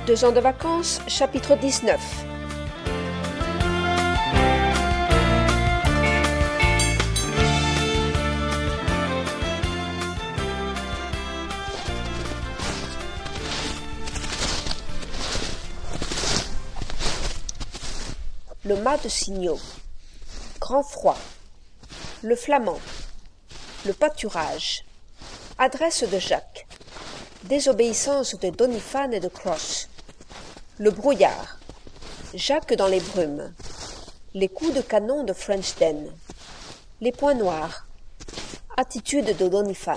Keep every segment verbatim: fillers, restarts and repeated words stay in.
Deux ans de vacances, chapitre dix-neuf. Le mât de signaux, grand froid, le flamand, le pâturage, adresse de Jacques, désobéissance de Doniphan et de Cross, le brouillard, Jacques dans les brumes, les coups de canon de Frenchden, les points noirs, attitude de Doniphan.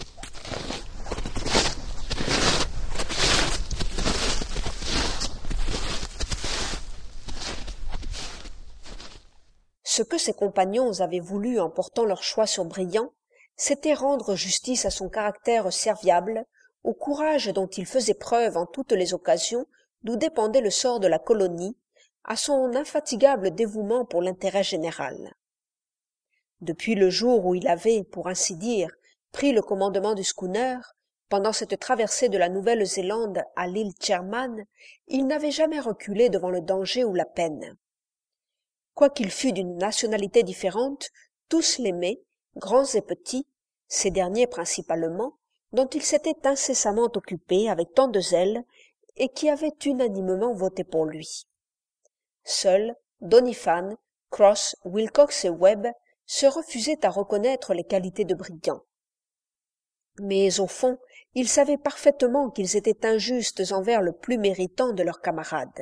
Ce que ses compagnons avaient voulu en portant leur choix sur Brillant, c'était rendre justice à son caractère serviable, au courage dont il faisait preuve en toutes les occasions d'où dépendait le sort de la colonie, à son infatigable dévouement pour l'intérêt général. Depuis le jour où il avait, pour ainsi dire, pris le commandement du schooner, pendant cette traversée de la Nouvelle-Zélande à l'île Sherman, il n'avait jamais reculé devant le danger ou la peine. Quoiqu'il fût d'une nationalité différente, tous l'aimaient, grands et petits, ces derniers principalement, dont il s'était incessamment occupé avec tant de zèle et qui avaient unanimement voté pour lui. Seuls Doniphan, Cross, Wilcox et Webb se refusaient à reconnaître les qualités de Brillant. Mais au fond, ils savaient parfaitement qu'ils étaient injustes envers le plus méritant de leurs camarades.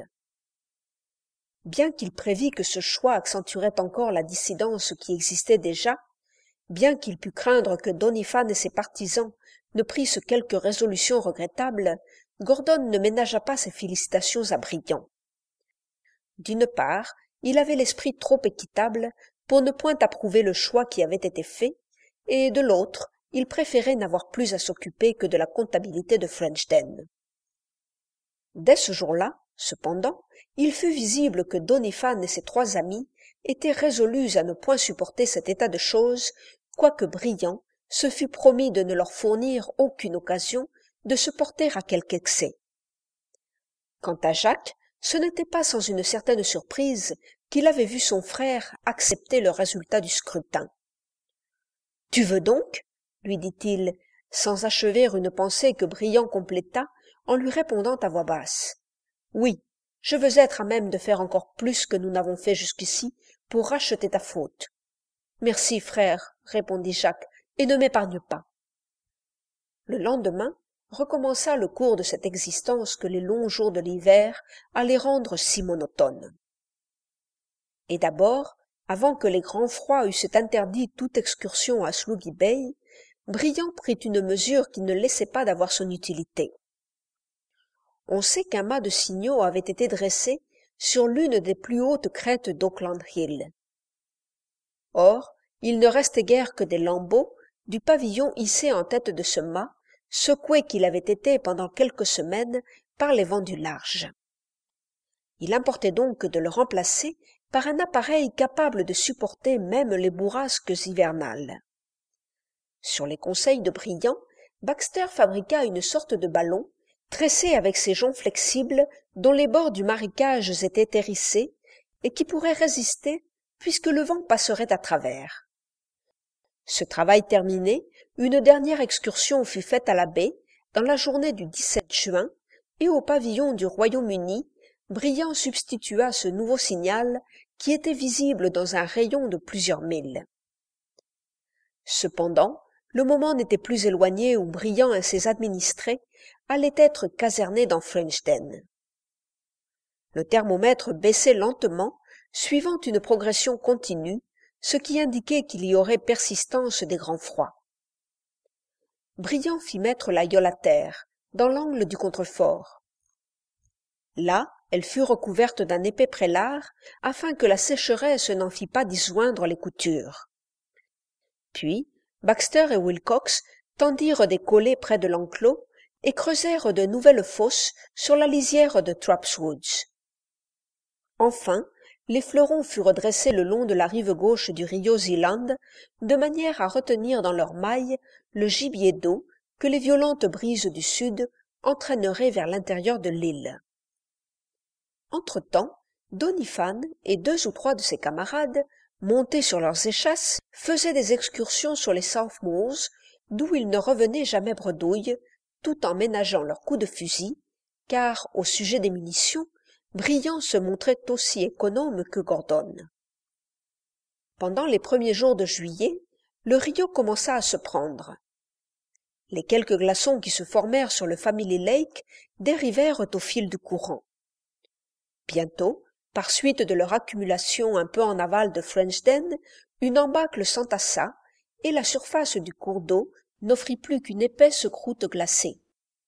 Bien qu'il prévît que ce choix accentuerait encore la dissidence qui existait déjà, bien qu'il pût craindre que Doniphan et ses partisans ne prissent quelque résolution regrettable, Gordon ne ménagea pas ses félicitations à Brillant. D'une part, il avait l'esprit trop équitable pour ne point approuver le choix qui avait été fait, et de l'autre, il préférait n'avoir plus à s'occuper que de la comptabilité de Frenchden. Dès ce jour-là, cependant, il fut visible que Doniphan et ses trois amis étaient résolus à ne point supporter cet état de choses, quoique Brillant se fût promis de ne leur fournir aucune occasion de se porter à quelque excès. Quant à Jacques, ce n'était pas sans une certaine surprise qu'il avait vu son frère accepter le résultat du scrutin. « Tu veux donc ?» lui dit-il, sans achever une pensée que Brillant compléta en lui répondant à voix basse. « Oui, je veux être à même de faire encore plus que nous n'avons fait jusqu'ici pour racheter ta faute. »« Merci, frère, » répondit Jacques, « et ne m'épargne pas. » Le lendemain recommença le cours de cette existence que les longs jours de l'hiver allaient rendre si monotone. Et d'abord, avant que les grands froids eussent interdit toute excursion à Sloogy Bay, Brillant prit une mesure qui ne laissait pas d'avoir son utilité. On sait qu'un mât de signaux avait été dressé sur l'une des plus hautes crêtes d'Auckland Hill. Or, il ne restait guère que des lambeaux du pavillon hissé en tête de ce mât, secoué qu'il avait été pendant quelques semaines par les vents du large. Il importait donc de le remplacer par un appareil capable de supporter même les bourrasques hivernales. Sur les conseils de Brillant, Baxter fabriqua une sorte de ballon, tressé avec ses joncs flexibles dont les bords du marécage étaient hérissés et qui pourrait résister puisque le vent passerait à travers. Ce travail terminé, une dernière excursion fut faite à la baie dans la journée du dix-sept juin et au pavillon du Royaume-Uni, Brillant substitua ce nouveau signal qui était visible dans un rayon de plusieurs milles. Cependant, le moment n'était plus éloigné où Brillant et ses administrés allaient être casernés dans Frenchden. Le thermomètre baissait lentement, suivant une progression continue, ce qui indiquait qu'il y aurait persistance des grands froids. Brillant fit mettre la yole à terre, dans l'angle du contrefort. Là, elle fut recouverte d'un épais prélard, afin que la sécheresse n'en fît pas disjoindre les coutures. Puis, Baxter et Wilcox tendirent des collets près de l'enclos et creusèrent de nouvelles fosses sur la lisière de Trapp's Woods. Enfin, les fleurons furent dressés le long de la rive gauche du Rio Zealand, de manière à retenir dans leurs mailles le gibier d'eau que les violentes brises du sud entraîneraient vers l'intérieur de l'île. Entre-temps, Doniphan et deux ou trois de ses camarades, montés sur leurs échasses, faisaient des excursions sur les South Moors, d'où ils ne revenaient jamais bredouilles, tout en ménageant leurs coups de fusil, car, au sujet des munitions, Briand se montrait aussi économe que Gordon. Pendant les premiers jours de juillet, le Rio commença à se prendre. Les quelques glaçons qui se formèrent sur le Family Lake dérivèrent au fil du courant. Bientôt, par suite de leur accumulation un peu en aval de Frenchden, une embâcle s'entassa et la surface du cours d'eau n'offrit plus qu'une épaisse croûte glacée.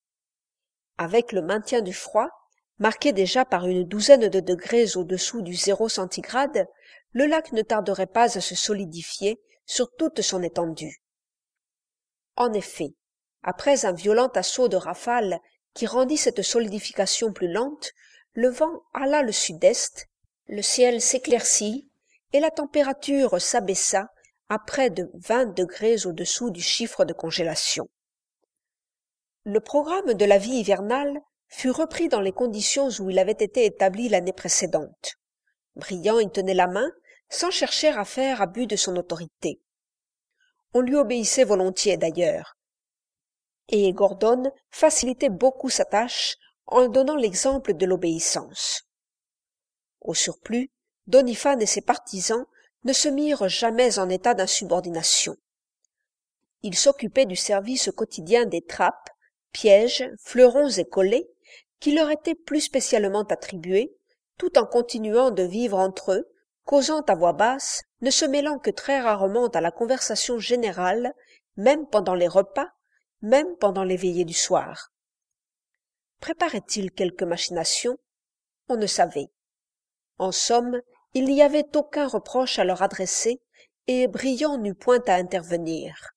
Avec le maintien du froid, marqué déjà par une douzaine de degrés au-dessous du zéro centigrade, le lac ne tarderait pas à se solidifier sur toute son étendue. En effet, après un violent assaut de rafales qui rendit cette solidification plus lente, le vent hala le sud-est, le ciel s'éclaircit et la température s'abaissa à près de vingt degrés au-dessous du chiffre de congélation. Le programme de la vie hivernale fut repris dans les conditions où il avait été établi l'année précédente. Briand y tenait la main, sans chercher à faire abus de son autorité. On lui obéissait volontiers d'ailleurs, et Gordon facilitait beaucoup sa tâche en donnant l'exemple de l'obéissance. Au surplus, Doniphan et ses partisans ne se mirent jamais en état d'insubordination. Ils s'occupaient du service quotidien des trappes, pièges, fleurons et collets qui leur étaient plus spécialement attribués, tout en continuant de vivre entre eux, causant à voix basse, ne se mêlant que très rarement à la conversation générale, même pendant les repas, même pendant les veillées du soir. Préparait-il quelque machination? On ne savait. En somme, il n'y avait aucun reproche à leur adresser, et Briand n'eut point à intervenir.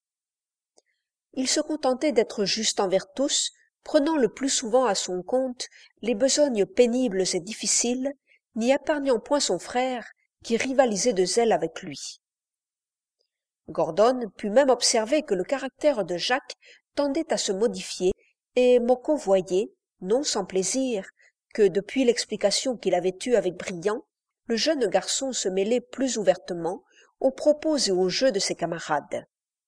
Il se contentait d'être juste envers tous, prenant le plus souvent à son compte les besognes pénibles et difficiles, n'y épargnant point son frère, qui rivalisait de zèle avec lui. Gordon put même observer que le caractère de Jacques tendait à se modifier, et Mocco voyait, non sans plaisir, que depuis l'explication qu'il avait eue avec Briand, le jeune garçon se mêlait plus ouvertement aux propos et aux jeux de ses camarades.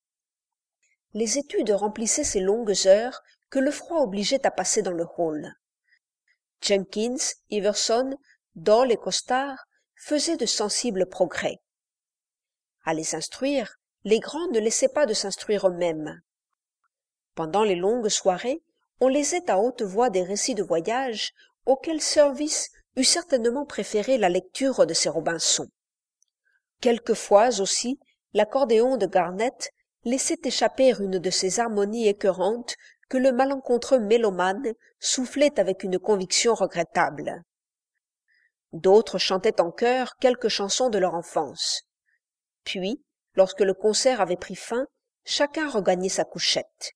Les études remplissaient ces longues heures que le froid obligeait à passer dans le hall. Jenkins, Iverson, Doll et Costard faisaient de sensibles progrès. À les instruire, les grands ne laissaient pas de s'instruire eux-mêmes. Pendant les longues soirées, on lisait à haute voix des récits de voyage auxquels Service eût certainement préféré la lecture de ses Robinson. Quelquefois aussi, l'accordéon de Garnett laissait échapper une de ces harmonies écœurantes que le malencontreux mélomane soufflait avec une conviction regrettable. D'autres chantaient en chœur quelques chansons de leur enfance. Puis, lorsque le concert avait pris fin, chacun regagnait sa couchette.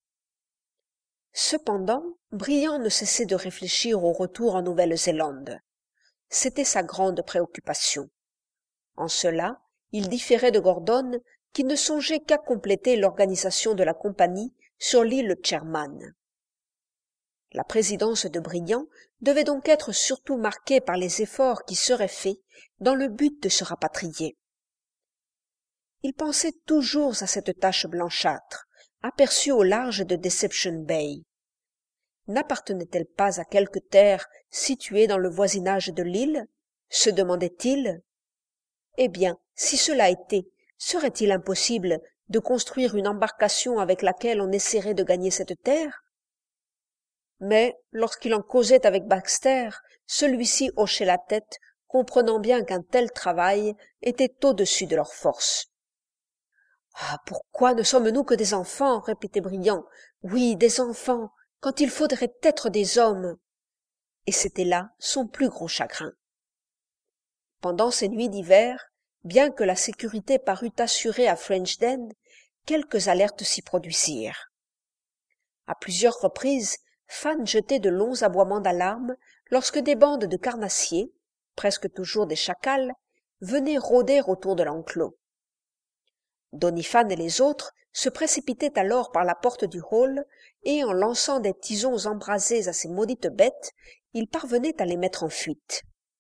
Cependant, Briand ne cessait de réfléchir au retour en Nouvelle-Zélande. C'était sa grande préoccupation. En cela, il différait de Gordon, qui ne songeait qu'à compléter l'organisation de la compagnie sur l'île Sherman. La présidence de Briand devait donc être surtout marquée par les efforts qui seraient faits dans le but de se rapatrier. Il pensait toujours à cette tache blanchâtre, aperçue au large de Deception Bay. N'appartenait-elle pas à quelque terre située dans le voisinage de l'île? Se demandait-il. Eh bien, si cela était, serait-il impossible de construire une embarcation avec laquelle on essaierait de gagner cette terre? Mais, lorsqu'il en causait avec Baxter, celui-ci hochait la tête, comprenant bien qu'un tel travail était au-dessus de leurs forces. « Ah, pourquoi ne sommes-nous que des enfants ?» répétait Briand. « Oui, des enfants, quand il faudrait être des hommes !» Et c'était là son plus gros chagrin. Pendant ces nuits d'hiver, bien que la sécurité parût assurée à Frenchden, quelques alertes s'y produisirent. À plusieurs reprises, Fan jetait de longs aboiements d'alarme lorsque des bandes de carnassiers, presque toujours des chacals, venaient rôder autour de l'enclos. Doniphan et les autres se précipitaient alors par la porte du hall, et en lançant des tisons embrasés à ces maudites bêtes, ils parvenaient à les mettre en fuite.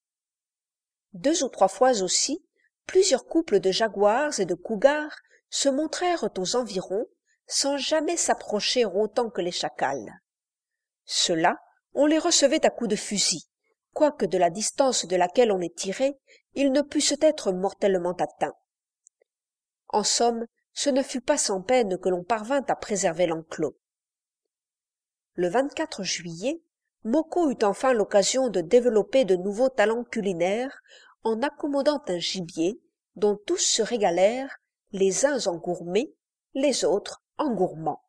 Deux ou trois fois aussi, plusieurs couples de jaguars et de cougars se montrèrent aux environs, sans jamais s'approcher autant que les chacals. Ceux-là, on les recevait à coups de fusil, quoique de la distance de laquelle on les tirait, ils ne pussent être mortellement atteints. En somme, ce ne fut pas sans peine que l'on parvint à préserver l'enclos. Le vingt-quatre juillet, Moko eut enfin l'occasion de développer de nouveaux talents culinaires en accommodant un gibier dont tous se régalèrent, les uns en gourmets, les autres en gourmands.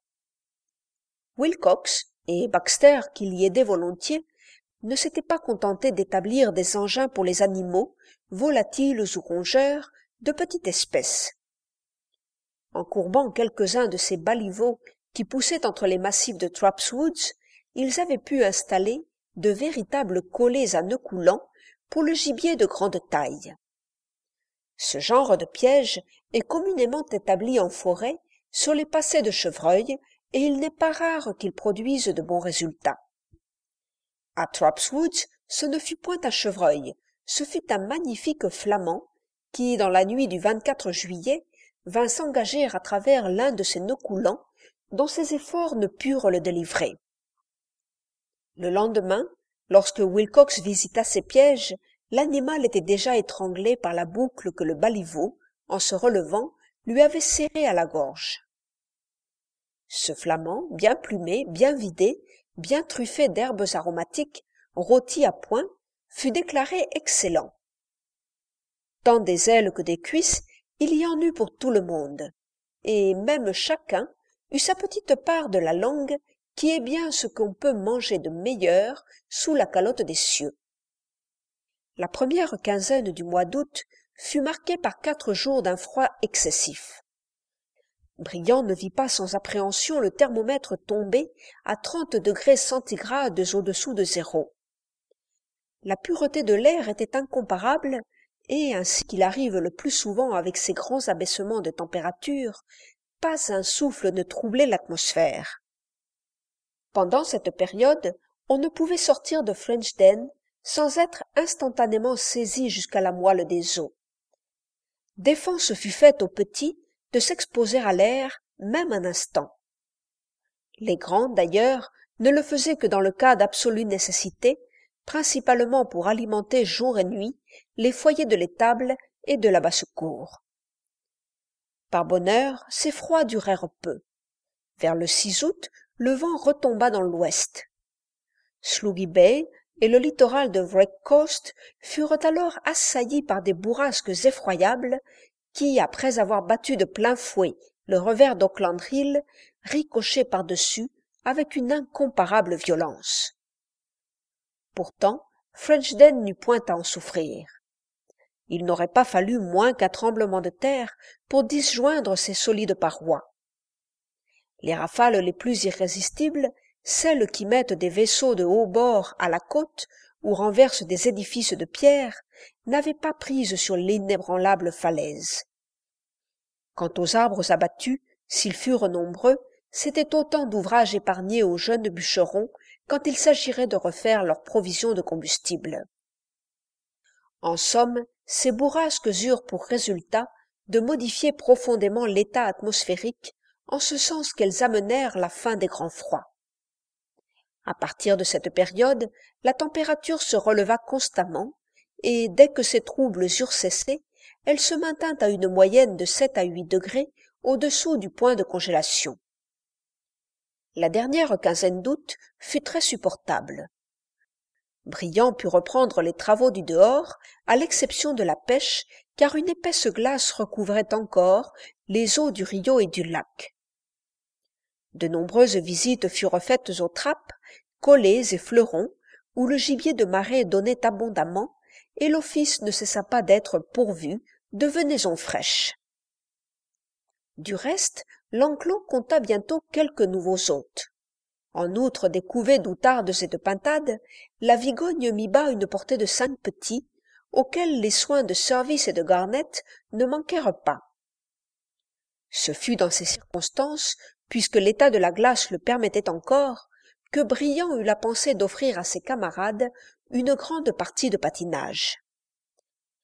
Wilcox et Baxter, qui l'y aidaient volontiers, ne s'étaient pas contentés d'établir des engins pour les animaux, volatiles ou rongeurs, de petite espèce. En courbant quelques-uns de ces baliveaux qui poussaient entre les massifs de Trapp's Woods, ils avaient pu installer de véritables collets à nœuds coulants pour le gibier de grande taille. Ce genre de piège est communément établi en forêt sur les passets de chevreuil et il n'est pas rare qu'ils produisent de bons résultats. À Trapp's Woods, ce ne fut point un chevreuil, ce fut un magnifique flamand qui, dans la nuit du vingt-quatre juillet, vint s'engager à travers l'un de ces nœuds coulants dont ses efforts ne purent le délivrer. Le lendemain, lorsque Wilcox visita ces pièges, l'animal était déjà étranglé par la boucle que le baliveau, en se relevant, lui avait serrée à la gorge. Ce flamand, bien plumé, bien vidé, bien truffé d'herbes aromatiques, rôti à point, fut déclaré excellent. Tant des ailes que des cuisses, il y en eut pour tout le monde, et même chacun eut sa petite part de la langue, qui est bien ce qu'on peut manger de meilleur sous la calotte des cieux. La première quinzaine du mois d'août fut marquée par quatre jours d'un froid excessif. Briand ne vit pas sans appréhension le thermomètre tomber à trente degrés centigrades au-dessous de zéro. La pureté de l'air était incomparable, et, ainsi qu'il arrive le plus souvent avec ces grands abaissements de température, pas un souffle ne troublait l'atmosphère. Pendant cette période, on ne pouvait sortir de Frenchden sans être instantanément saisi jusqu'à la moelle des os. Défense fut faite aux petits de s'exposer à l'air même un instant. Les grands, d'ailleurs, ne le faisaient que dans le cas d'absolue nécessité, principalement pour alimenter jour et nuit les foyers de l'étable et de la basse-cour. Par bonheur, ces froids durèrent peu. Vers le six août, le vent retomba dans l'ouest. Sluggy Bay et le littoral de Wreck Coast furent alors assaillis par des bourrasques effroyables qui, après avoir battu de plein fouet le revers d'Auckland Hill, ricochaient par-dessus avec une incomparable violence. Pourtant, Frenchden n'eut point à en souffrir. Il n'aurait pas fallu moins qu'un tremblement de terre pour disjoindre ces solides parois. Les rafales les plus irrésistibles, celles qui mettent des vaisseaux de haut bord à la côte ou renversent des édifices de pierre, n'avaient pas prise sur l'inébranlable falaise. Quant aux arbres abattus, s'ils furent nombreux, c'était autant d'ouvrages épargnés aux jeunes bûcherons quand il s'agirait de refaire leurs provisions de combustible. En somme, ces bourrasques eurent pour résultat de modifier profondément l'état atmosphérique, en ce sens qu'elles amenèrent la fin des grands froids. À partir de cette période, la température se releva constamment, et dès que ces troubles eurent cessé, elle se maintint à une moyenne de sept à huit degrés au-dessous du point de congélation. La dernière quinzaine d'août fut très supportable. Briand put reprendre les travaux du dehors, à l'exception de la pêche, car une épaisse glace recouvrait encore les eaux du Rio et du lac. De nombreuses visites furent faites aux trappes, collets et fleurons, où le gibier de marée donnait abondamment, et l'office ne cessa pas d'être pourvu de venaisons fraîches. Du reste, l'enclos compta bientôt quelques nouveaux hôtes. En outre des couvées d'outardes et de pintades, la Vigogne mit bas une portée de cinq petits, auxquels les soins de Service et de Garnett ne manquèrent pas. Ce fut dans ces circonstances, puisque l'état de la glace le permettait encore, que Briand eut la pensée d'offrir à ses camarades une grande partie de patinage.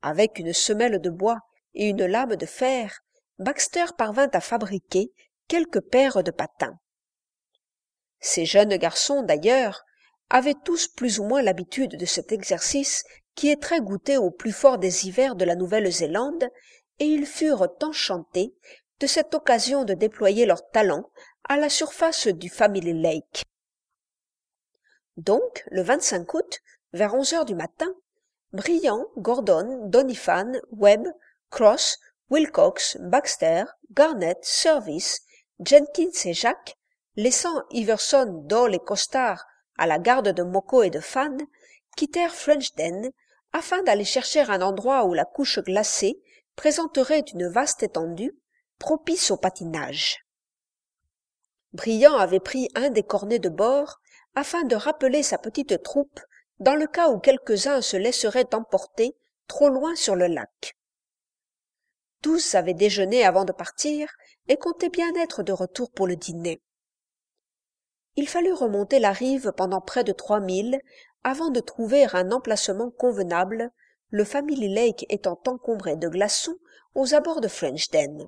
Avec une semelle de bois et une lame de fer, Baxter parvint à fabriquer quelques paires de patins. Ces jeunes garçons, d'ailleurs, avaient tous plus ou moins l'habitude de cet exercice qui est très goûté au plus fort des hivers de la Nouvelle-Zélande, et ils furent enchantés de cette occasion de déployer leurs talents à la surface du Family Lake. Donc, le vingt-cinq août, vers onze heures du matin, Briand, Gordon, Doniphan, Webb, Cross, Wilcox, Baxter, Garnett, Service, Jenkins et Jacques, laissant Iverson, Dole et Costard à la garde de Moko et de Fan, quittèrent Frenchden afin d'aller chercher un endroit où la couche glacée présenterait une vaste étendue propice au patinage. Briand avait pris un des cornets de bord afin de rappeler sa petite troupe dans le cas où quelques-uns se laisseraient emporter trop loin sur le lac. Tous avaient déjeuné avant de partir et comptaient bien être de retour pour le dîner. Il fallut remonter la rive pendant près de trois milles avant de trouver un emplacement convenable, le Family Lake étant encombré de glaçons aux abords de Frenchden.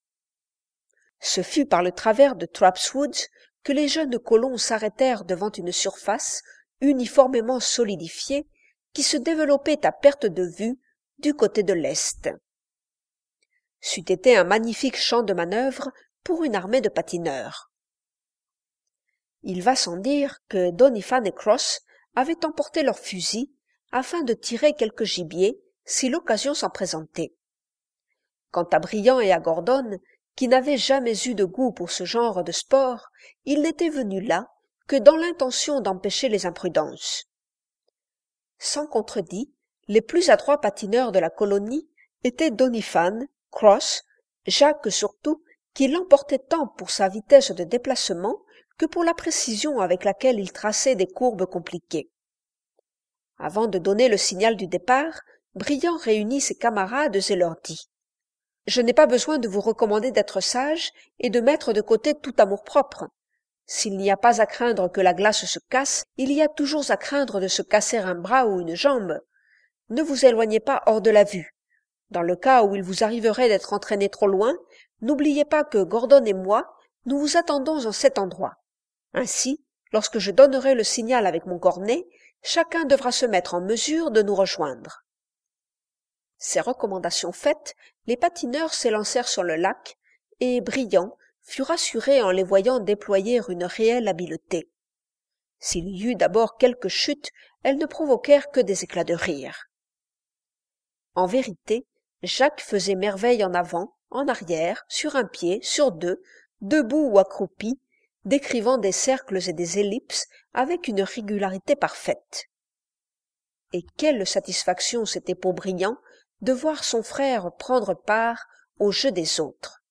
Ce fut par le travers de Trapp's Woods que les jeunes colons s'arrêtèrent devant une surface uniformément solidifiée qui se développait à perte de vue du côté de l'est. C'eût été un magnifique champ de manœuvre pour une armée de patineurs. Il va sans dire que Doniphan et Cross avaient emporté leurs fusils afin de tirer quelque gibier si l'occasion s'en présentait. Quant à Briand et à Gordon, qui n'avaient jamais eu de goût pour ce genre de sport, ils n'étaient venus là que dans l'intention d'empêcher les imprudences. Sans contredit, les plus adroits patineurs de la colonie étaient Doniphan, Cross, Jacques surtout, qui l'emportait tant pour sa vitesse de déplacement que pour la précision avec laquelle il traçait des courbes compliquées. Avant de donner le signal du départ, Briand réunit ses camarades et leur dit « Je n'ai pas besoin de vous recommander d'être sage et de mettre de côté tout amour-propre. S'il n'y a pas à craindre que la glace se casse, il y a toujours à craindre de se casser un bras ou une jambe. Ne vous éloignez pas hors de la vue. Dans le cas où il vous arriverait d'être entraîné trop loin, n'oubliez pas que Gordon et moi, nous vous attendons en cet endroit. Ainsi, lorsque je donnerai le signal avec mon cornet, chacun devra se mettre en mesure de nous rejoindre. » Ces recommandations faites, les patineurs s'élancèrent sur le lac, et Briand fut rassuré en les voyant déployer une réelle habileté. S'il y eut d'abord quelques chutes, elles ne provoquèrent que des éclats de rire. En vérité, Jacques faisait merveille en avant, en arrière, sur un pied, sur deux, debout ou accroupi, décrivant des cercles et des ellipses avec une régularité parfaite. Et quelle satisfaction c'était pour Briand de voir son frère prendre part au jeu des autres.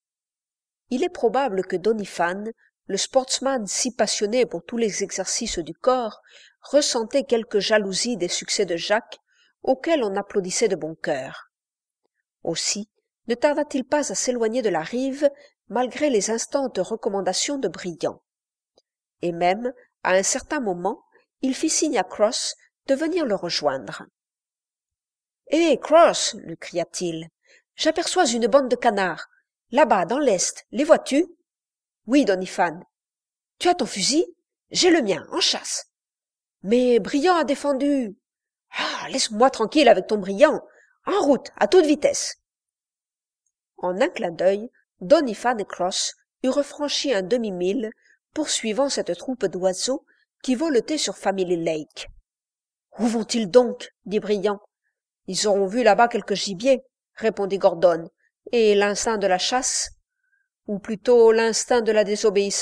Il est probable que Doniphan, le sportsman si passionné pour tous les exercices du corps, ressentait quelque jalousie des succès de Jacques, auquel on applaudissait de bon cœur. Aussi ne tarda-t-il pas à s'éloigner de la rive, malgré les instantes recommandations de Briand. Et même, à un certain moment, il fit signe à Cross de venir le rejoindre. « Hé, Cross !» lui cria-t-il. « J'aperçois une bande de canards. Là-bas, dans l'est, les vois-tu ?»« Oui, Doniphan. »« Tu as ton fusil ? J'ai le mien, en chasse. »« Mais Briand a défendu. »« Ah, laisse-moi tranquille avec ton Briand. En route, à toute vitesse. » En un clin d'œil, Doniphan et Cross eurent franchi un demi-mille, poursuivant cette troupe d'oiseaux qui voletaient sur Family Lake. « Où vont-ils donc ?» dit Briand. « Ils auront vu là-bas quelques gibiers, » répondit Gordon, « et l'instinct de la chasse. »« Ou plutôt l'instinct de la désobéissance, »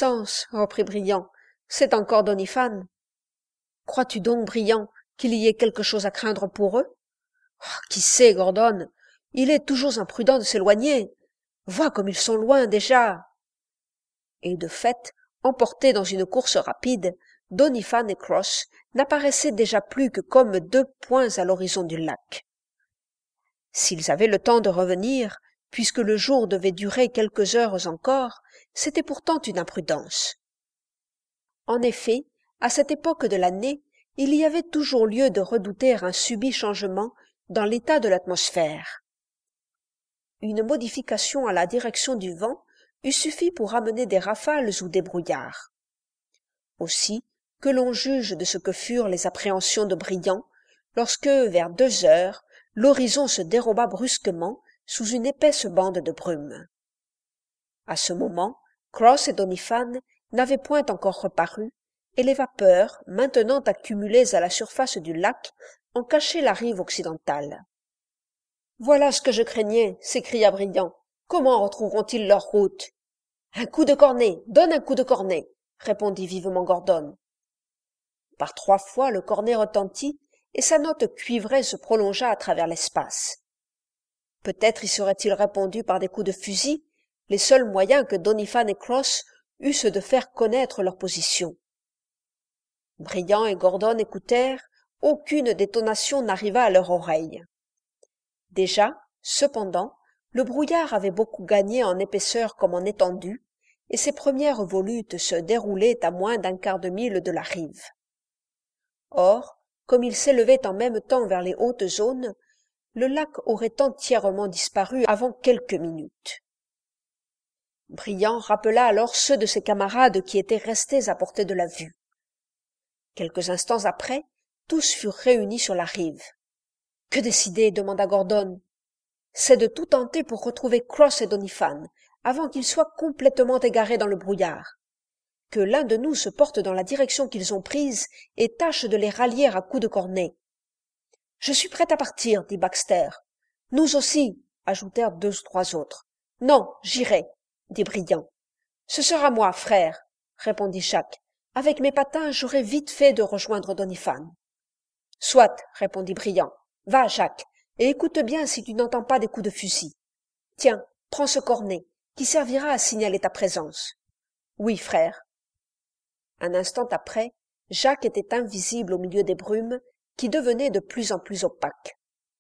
reprit Briand. « C'est encore Doniphan. »« Crois-tu donc, Briand, qu'il y ait quelque chose à craindre pour eux ? » Oh, qui sait, Gordon ? Il est toujours imprudent de s'éloigner. Vois comme ils sont loin déjà. Et de fait, emportés dans une course rapide, Doniphan et Cross n'apparaissaient déjà plus que comme deux points à l'horizon du lac. S'ils avaient le temps de revenir, puisque le jour devait durer quelques heures encore, c'était pourtant une imprudence. En effet, à cette époque de l'année, il y avait toujours lieu de redouter un subit changement dans l'état de l'atmosphère. Une modification à la direction du vent eût suffi pour amener des rafales ou des brouillards. Aussi, que l'on juge de ce que furent les appréhensions de Briand, lorsque, vers deux heures, l'horizon se déroba brusquement sous une épaisse bande de brume. À ce moment, Cross et Doniphan n'avaient point encore reparu, et les vapeurs, maintenant accumulées à la surface du lac, en cachaient la rive occidentale. « Voilà ce que je craignais !» s'écria Briand. « Comment retrouveront-ils leur route ?»« Un coup de cornet, donne un coup de cornet !» répondit vivement Gordon. Par trois fois le cornet retentit, et sa note cuivrée se prolongea à travers l'espace. Peut-être y serait-il répondu par des coups de fusil, les seuls moyens que Doniphan et Cross eussent de faire connaître leur position. Briand et Gordon écoutèrent, aucune détonation n'arriva à leur oreille. Déjà, cependant, le brouillard avait beaucoup gagné en épaisseur comme en étendue, et ses premières volutes se déroulaient à moins d'un quart de mille de la rive. Or, comme il s'élevait en même temps vers les hautes zones, le lac aurait entièrement disparu avant quelques minutes. Briand rappela alors ceux de ses camarades qui étaient restés à portée de la vue. Quelques instants après, tous furent réunis sur la rive. « Que décider ?» demanda Gordon. « C'est de tout tenter pour retrouver Cross et Doniphan, avant qu'ils soient complètement égarés dans le brouillard. Que l'un de nous se porte dans la direction qu'ils ont prise et tâche de les rallier à coups de cornet. »« Je suis prêt à partir, » dit Baxter. « Nous aussi, » ajoutèrent deux ou trois autres. « Non, j'irai, » dit Briand. « Ce sera moi, frère, » répondit Jacques. « Avec mes patins, j'aurai vite fait de rejoindre Doniphan. »« Soit, » répondit Briand. « Va, Jacques, et écoute bien si tu n'entends pas des coups de fusil. Tiens, prends ce cornet, qui servira à signaler ta présence. »« Oui, frère. » Un instant après, Jacques était invisible au milieu des brumes, qui devenaient de plus en plus opaques.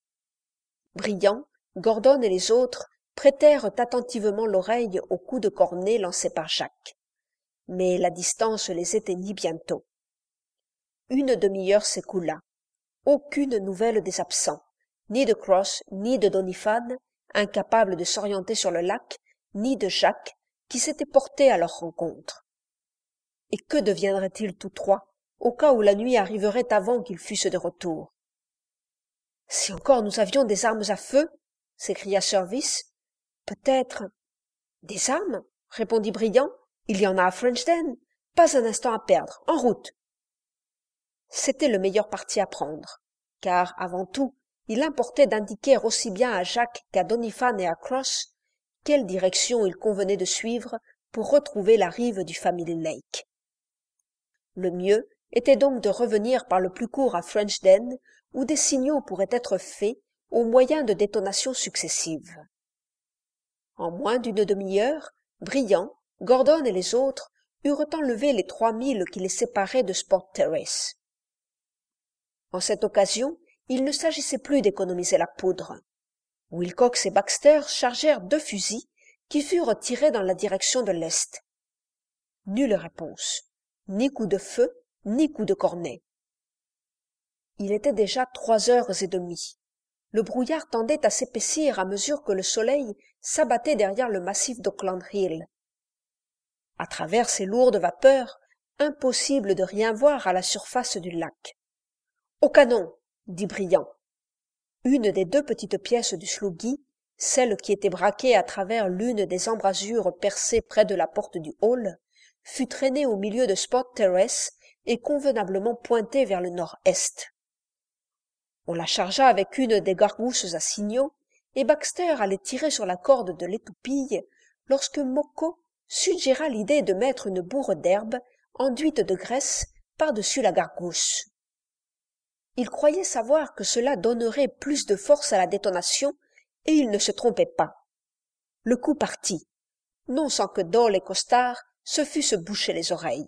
Briand, Gordon et les autres prêtèrent attentivement l'oreille aux coups de cornet lancés par Jacques. Mais la distance les éteignit bientôt. Une demi-heure s'écoula. Aucune nouvelle des absents, ni de Cross, ni de Doniphan, incapables de s'orienter sur le lac, ni de Jacques, qui s'était porté à leur rencontre. Et que deviendraient-ils tous trois, au cas où la nuit arriverait avant qu'ils fussent de retour? « Si encore nous avions des armes à feu !» s'écria Service. « Peut-être… »« Des armes ?» répondit Briand. « Il y en a à Frenchden. Pas un instant à perdre. En route !» C'était le meilleur parti à prendre, car, avant tout, il importait d'indiquer aussi bien à Jacques qu'à Doniphan et à Cross quelle direction il convenait de suivre pour retrouver la rive du Family Lake. Le mieux était donc de revenir par le plus court à Frenchden, où des signaux pourraient être faits au moyen de détonations successives. En moins d'une demi-heure, Briand, Gordon et les autres eurent enlevé les trois milles qui les séparaient de Sport Terrace. En cette occasion, il ne s'agissait plus d'économiser la poudre. Wilcox et Baxter chargèrent deux fusils qui furent tirés dans la direction de l'est. Nulle réponse, ni coup de feu, ni coup de cornet. Il était déjà trois heures et demie. Le brouillard tendait à s'épaissir à mesure que le soleil s'abattait derrière le massif d'Oakland Hill. À travers ces lourdes vapeurs, impossible de rien voir à la surface du lac. « Au canon !» dit Briand. Une des deux petites pièces du sloughi, celle qui était braquée à travers l'une des embrasures percées près de la porte du hall, fut traînée au milieu de Sport Terrace et convenablement pointée vers le nord-est. On la chargea avec une des gargousses à signaux, et Baxter allait tirer sur la corde de l'étoupille lorsque Moko suggéra l'idée de mettre une bourre d'herbe enduite de graisse par-dessus la gargousse. Il croyait savoir que cela donnerait plus de force à la détonation, et il ne se trompait pas. Le coup partit, non sans que Dole et Costard se fussent bouchés les oreilles.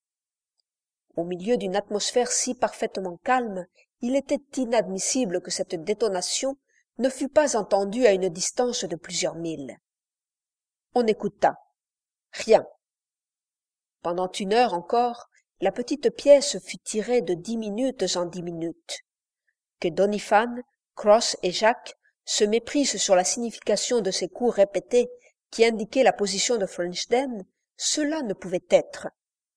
Au milieu d'une atmosphère si parfaitement calme, il était inadmissible que cette détonation ne fût pas entendue à une distance de plusieurs milles. On écouta. Rien. Pendant une heure encore, la petite pièce fut tirée de dix minutes en dix minutes. Que Doniphan, Cross et Jacques se méprisent sur la signification de ces coups répétés qui indiquaient la position de Frenchden, cela ne pouvait être.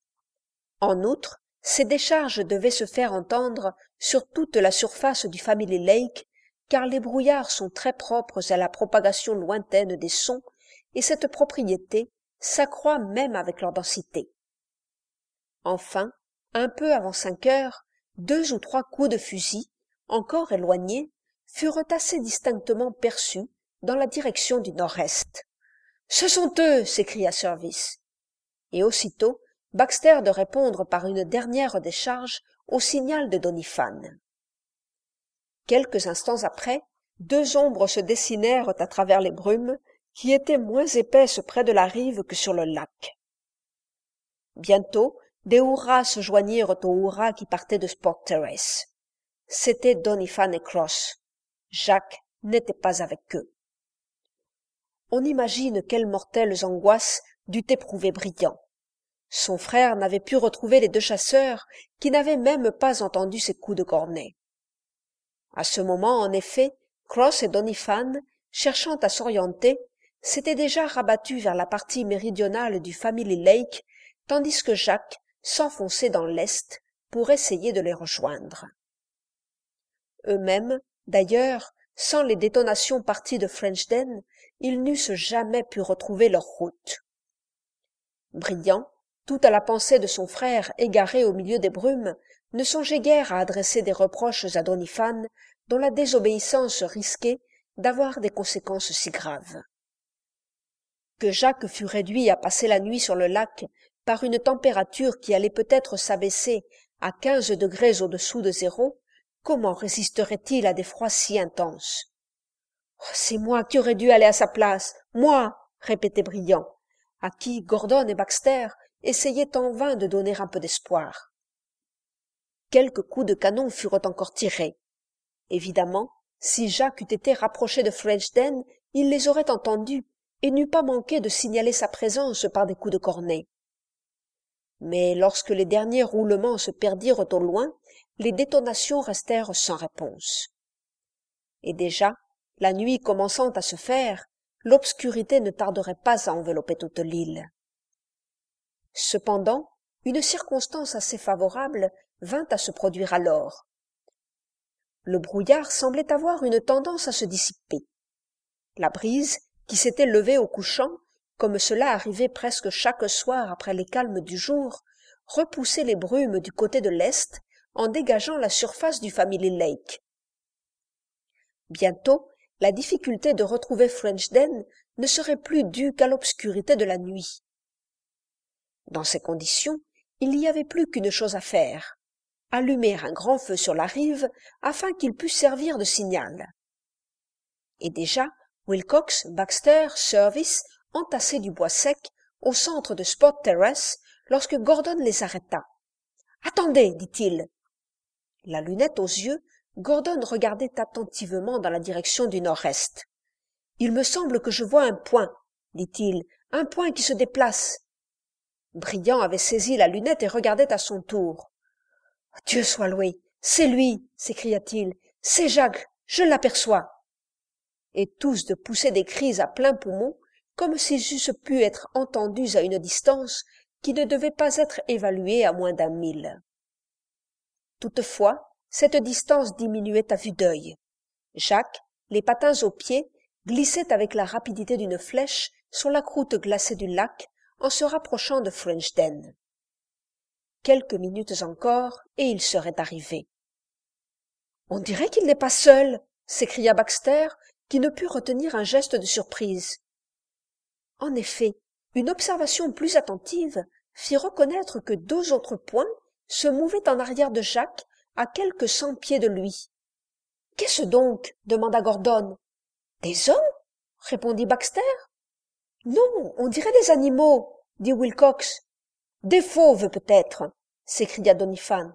En outre, ces décharges devaient se faire entendre sur toute la surface du Family Lake, car les brouillards sont très propres à la propagation lointaine des sons, et cette propriété s'accroît même avec leur densité. Enfin, un peu avant cinq heures, deux ou trois coups de fusil, encore éloignés, furent assez distinctement perçus dans la direction du nord-est. « Ce sont eux !» s'écria Service. Et aussitôt, Baxter de répondre par une dernière décharge au signal de Doniphan. Quelques instants après, deux ombres se dessinèrent à travers les brumes, qui étaient moins épaisses près de la rive que sur le lac. Bientôt, des hurrahs se joignirent aux hurrahs qui partaient de Sport Terrace. C'étaient Doniphan et Cross. Jacques n'était pas avec eux. On imagine quelles mortelles angoisses dut éprouver Briand. Son frère n'avait pu retrouver les deux chasseurs qui n'avaient même pas entendu ses coups de cornet. À ce moment, en effet, Cross et Doniphan, cherchant à s'orienter, s'étaient déjà rabattus vers la partie méridionale du Family Lake, tandis que Jacques s'enfonçait dans l'est pour essayer de les rejoindre. Eux-mêmes, d'ailleurs, sans les détonations parties de Frenchden, ils n'eussent jamais pu retrouver leur route. Briand, tout à la pensée de son frère égaré au milieu des brumes, ne songeait guère à adresser des reproches à Doniphan, dont la désobéissance risquait d'avoir des conséquences si graves. Que Jacques fût réduit à passer la nuit sur le lac par une température qui allait peut-être s'abaisser à quinze degrés au-dessous de zéro, comment résisterait-il à des froids si intenses? Oh, « C'est moi qui aurais dû aller à sa place, moi !» répétait Briand, à qui Gordon et Baxter essayaient en vain de donner un peu d'espoir. Quelques coups de canon furent encore tirés. Évidemment, si Jacques eût été rapproché de Frenchden, il les aurait entendus et n'eût pas manqué de signaler sa présence par des coups de cornet. Mais lorsque les derniers roulements se perdirent au loin, les détonations restèrent sans réponse. Et déjà, la nuit commençant à se faire, l'obscurité ne tarderait pas à envelopper toute l'île. Cependant, une circonstance assez favorable vint à se produire alors. Le brouillard semblait avoir une tendance à se dissiper. La brise, qui s'était levée au couchant, comme cela arrivait presque chaque soir après les calmes du jour, repoussait les brumes du côté de l'est en dégageant la surface du Family Lake. Bientôt, la difficulté de retrouver Frenchden ne serait plus due qu'à l'obscurité de la nuit. Dans ces conditions, il n'y avait plus qu'une chose à faire, allumer un grand feu sur la rive afin qu'il pût servir de signal. Et déjà, Wilcox, Baxter, Service entassaient du bois sec au centre de Sport Terrace lorsque Gordon les arrêta. « Attendez, dit-il. » La lunette aux yeux, Gordon regardait attentivement dans la direction du nord-est. « Il me semble que je vois un point, dit-il, un point qui se déplace. » Briand avait saisi la lunette et regardait à son tour. « Dieu soit loué, c'est lui, s'écria-t-il, c'est Jacques, je l'aperçois. » Et tous de pousser des cris à plein poumon, comme s'ils eussent pu être entendus à une distance qui ne devait pas être évaluée à moins d'un mille. Toutefois, cette distance diminuait à vue d'œil. Jacques, les patins aux pieds, glissait avec la rapidité d'une flèche sur la croûte glacée du lac en se rapprochant de Frenchden. Quelques minutes encore, et il serait arrivé. « On dirait qu'il n'est pas seul !» s'écria Baxter, qui ne put retenir un geste de surprise. En effet, une observation plus attentive fit reconnaître que deux autres points se mouvaient en arrière de Jacques à quelques cent pieds de lui. « Qu'est-ce donc ?» demanda Gordon. « Des hommes ?» répondit Baxter. « Non, on dirait des animaux, » dit Wilcox. « Des fauves peut-être, » s'écria Doniphan.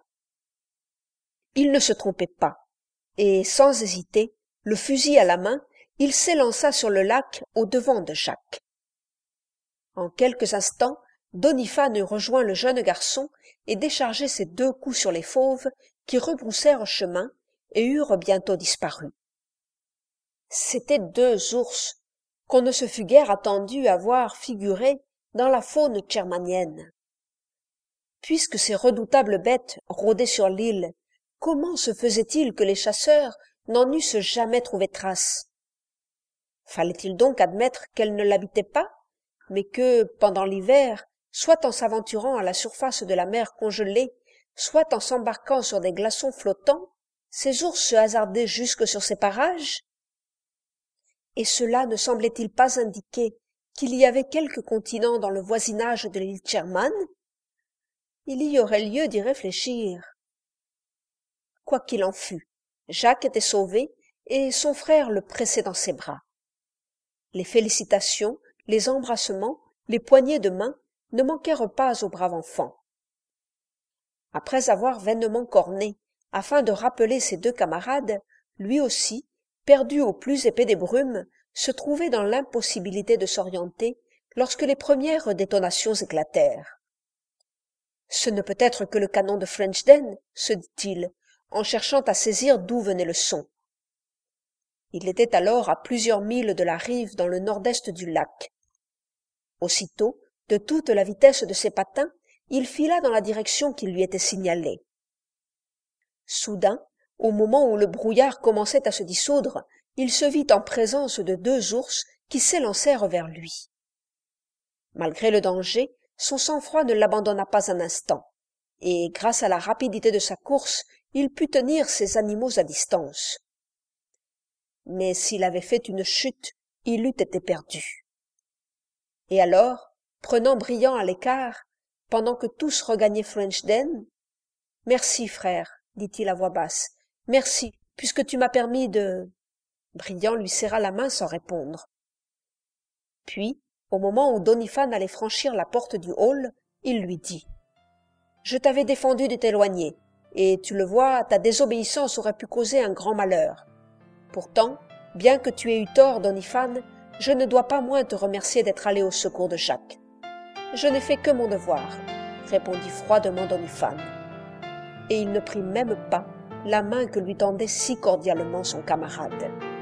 Il ne se trompait pas, et sans hésiter, le fusil à la main, il s'élança sur le lac au-devant de Jacques. En quelques instants, Doniphan eut rejoint le jeune garçon et déchargé ses deux coups sur les fauves qui rebroussèrent chemin et eurent bientôt disparu. C'étaient deux ours qu'on ne se fût guère attendu à voir figurer dans la faune tchermanienne. Puisque ces redoutables bêtes rôdaient sur l'île, comment se faisait-il que les chasseurs n'en eussent jamais trouvé trace? Fallait-il donc admettre qu'elles ne l'habitaient pas, mais que, pendant l'hiver, soit en s'aventurant à la surface de la mer congelée, soit en s'embarquant sur des glaçons flottants, ces ours se hasardaient jusque sur ces parages? Et cela ne semblait-il pas indiquer qu'il y avait quelque continent dans le voisinage de l'île Tcherman? Il y aurait lieu d'y réfléchir. Quoi qu'il en fût, Jacques était sauvé et son frère le pressait dans ses bras. Les félicitations, les embrassements, les poignées de main ne manquèrent pas au brave enfant. Après avoir vainement corné, afin de rappeler ses deux camarades, lui aussi, perdu au plus épais des brumes, se trouvait dans l'impossibilité de s'orienter lorsque les premières détonations éclatèrent. « Ce ne peut être que le canon de Frenchden, se dit-il, en cherchant à saisir d'où venait le son. Il était alors à plusieurs milles de la rive dans le nord-est du lac. Aussitôt, de toute la vitesse de ses patins, il fila dans la direction qui lui était signalée. Soudain, au moment où le brouillard commençait à se dissoudre, il se vit en présence de deux ours qui s'élancèrent vers lui. Malgré le danger, son sang-froid ne l'abandonna pas un instant, et grâce à la rapidité de sa course, il put tenir ces animaux à distance. Mais s'il avait fait une chute, il eût été perdu. Et alors, prenant Brillant à l'écart, pendant que tous regagnaient Frenchden, « Merci, frère, dit-il à voix basse, merci, puisque tu m'as permis de… » Brillant lui serra la main sans répondre. Puis, au moment où Doniphan allait franchir la porte du hall, il lui dit « Je t'avais défendu de t'éloigner, et tu le vois, ta désobéissance aurait pu causer un grand malheur. Pourtant, bien que tu aies eu tort, Doniphan, je ne dois pas moins te remercier d'être allé au secours de Jacques. Je n'ai fait que mon devoir, répondit froidement Doniphan. Et il ne prit même pas la main que lui tendait si cordialement son camarade.